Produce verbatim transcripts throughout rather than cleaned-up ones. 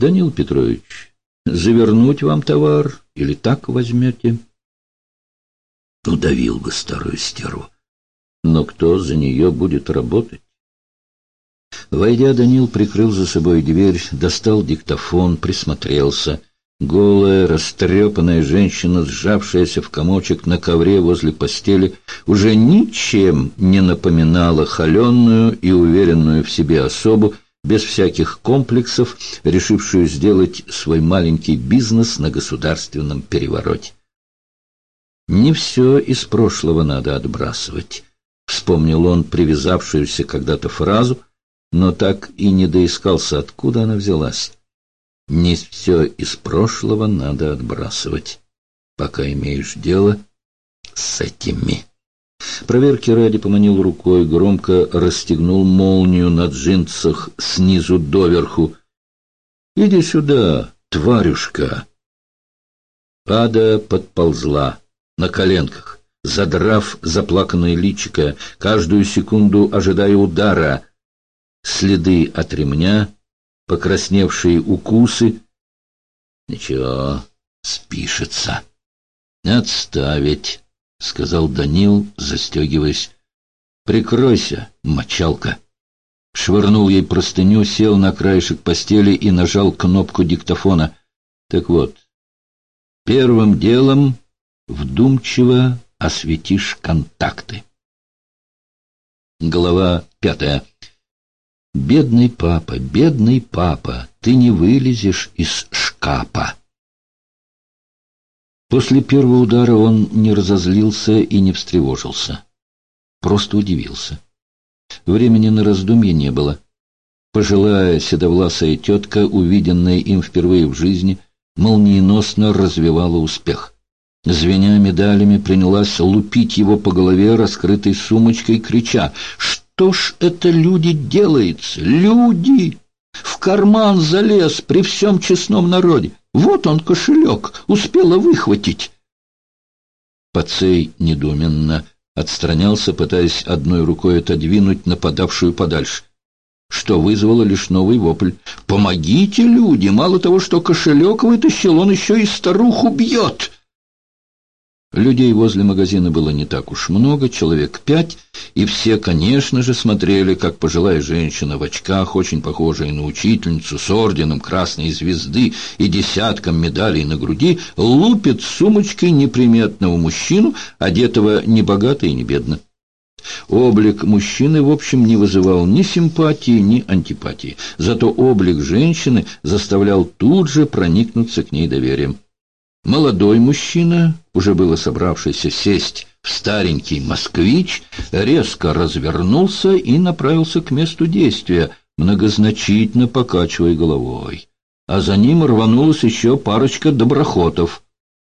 Данил Петрович, завернуть вам товар или так возьмете? Удавил бы старую стерву. Но кто за нее будет работать? Войдя, Данил прикрыл за собой дверь, достал диктофон, присмотрелся. Голая, растрепанная женщина, сжавшаяся в комочек на ковре возле постели, уже ничем не напоминала холеную и уверенную в себе особу, без всяких комплексов, решившую сделать свой маленький бизнес на государственном перевороте. «Не все из прошлого надо отбрасывать», — вспомнил он привязавшуюся когда-то фразу, но так и не доискался, откуда она взялась. «Не все из прошлого надо отбрасывать, пока имеешь дело с этими». Проверки ради поманил рукой, громко расстегнул молнию на джинсах снизу доверху. «Иди сюда, тварюшка!» Ада подползла на коленках, задрав заплаканное личико, каждую секунду ожидая удара. Следы от ремня, покрасневшие укусы. «Ничего, спишется. Отставить», — сказал Данил, застегиваясь. «Прикройся, мочалка». Швырнул ей простыню, сел на краешек постели и нажал кнопку диктофона. «Так вот, первым делом вдумчиво осветишь контакты». Глава пятая. «Бедный папа, бедный папа, ты не вылезешь из шкафа». После первого удара он не разозлился и не встревожился. Просто удивился. Времени на раздумье не было. Пожилая седовласая тетка, увиденная им впервые в жизни, молниеносно развивала успех. Звеня медалями, принялась лупить его по голове раскрытой сумочкой, крича: «Что ж это, люди, делается? Люди! В карман залез при всем честном народе! Вот он, кошелек, успела выхватить!» Пацей недоуменно отстранялся, пытаясь одной рукой отодвинуть нападавшую подальше, что вызвало лишь новый вопль: «Помогите, люди! Мало того, что кошелек вытащил, он еще и старуху бьет!» Людей возле магазина было не так уж много, человек пять, и все, конечно же, смотрели, как пожилая женщина в очках, очень похожая на учительницу, с орденом Красной Звезды и десятком медалей на груди, лупит сумочкой неприметного мужчину, одетого ни богато и ни бедно. Облик мужчины, в общем, не вызывал ни симпатии, ни антипатии, зато облик женщины заставлял тут же проникнуться к ней доверием. Молодой мужчина, уже было собравшийся сесть в старенький «Москвич», резко развернулся и направился к месту действия, многозначительно покачивая головой. А за ним рванулась еще парочка доброхотов.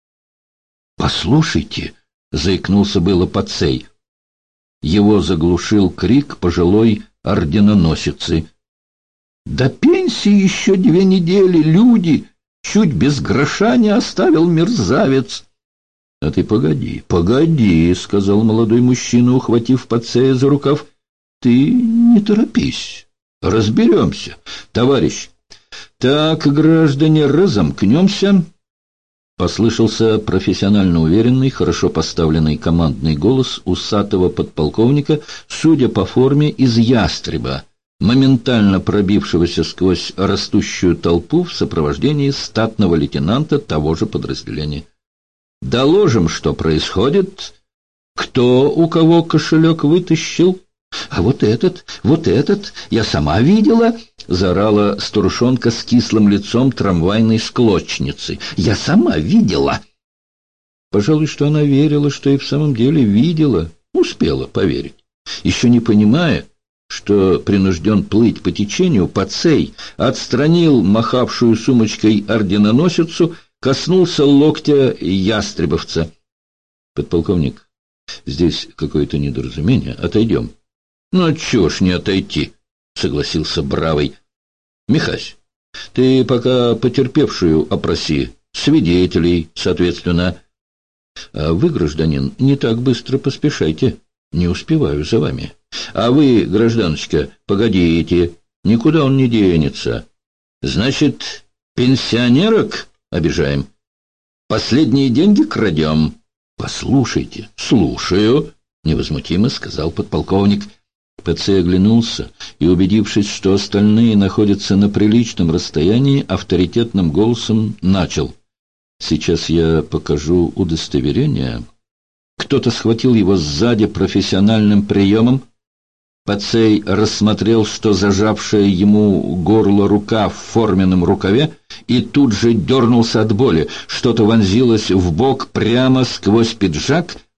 «Послушайте», — заикнулся было Пацей. Его заглушил крик пожилой орденоносицы: «До пенсии еще две недели, люди! Чуть без гроша не оставил мерзавец!» «А ты погоди, погоди», — сказал молодой мужчина, ухватив Пацея за рукав. «Ты не торопись, разберемся, товарищ. Так, граждане, разомкнемся». Послышался профессионально уверенный, хорошо поставленный командный голос усатого подполковника, судя по форме, из ястреба, моментально пробившегося сквозь растущую толпу в сопровождении статного лейтенанта того же подразделения. «Доложим, что происходит. Кто у кого кошелек вытащил?» «А вот этот, вот этот, я сама видела!» — заорала старушонка с кислым лицом трамвайной склочницы. «Я сама видела!» Пожалуй, что она верила, что и в самом деле видела, успела поверить. Еще не понимая, что принужден плыть по течению, Пацей отстранил махавшую сумочкой орденоносицу, коснулся локтя ястребовца. «Подполковник, здесь какое-то недоразумение. Отойдем». «Ну, чего ж не отойти?» — согласился бравый. «Михась, ты пока потерпевшую опроси, свидетелей, соответственно. А вы, гражданин, не так быстро поспешайте. Не успеваю за вами. А вы, гражданочка, погодите, никуда он не денется. Значит, Пенсионерок обижаем. Последние деньги крадем. Послушайте, слушаю, невозмутимо сказал подполковник. ПЦ оглянулся и, убедившись, что остальные находятся на приличном расстоянии, авторитетным голосом начал. Сейчас я покажу удостоверение. Кто-то схватил его сзади профессиональным приемом. Пацей рассмотрел, что зажавшая ему горло рука в форменном рукаве, и тут же дернулся от боли. Что-то вонзилось в бок прямо сквозь пиджак,